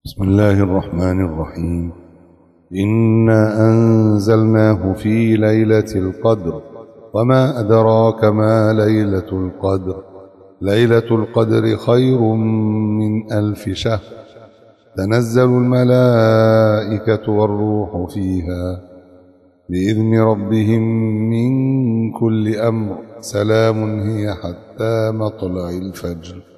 بسم الله الرحمن الرحيم. إنا أنزلناه في ليلة القدر وما أدراك ما ليلة القدر. ليلة القدر خير من 1000 شهر. تنزل الملائكة والروح فيها بإذن ربهم من كل أمر. سلام هي حتى مطلع الفجر.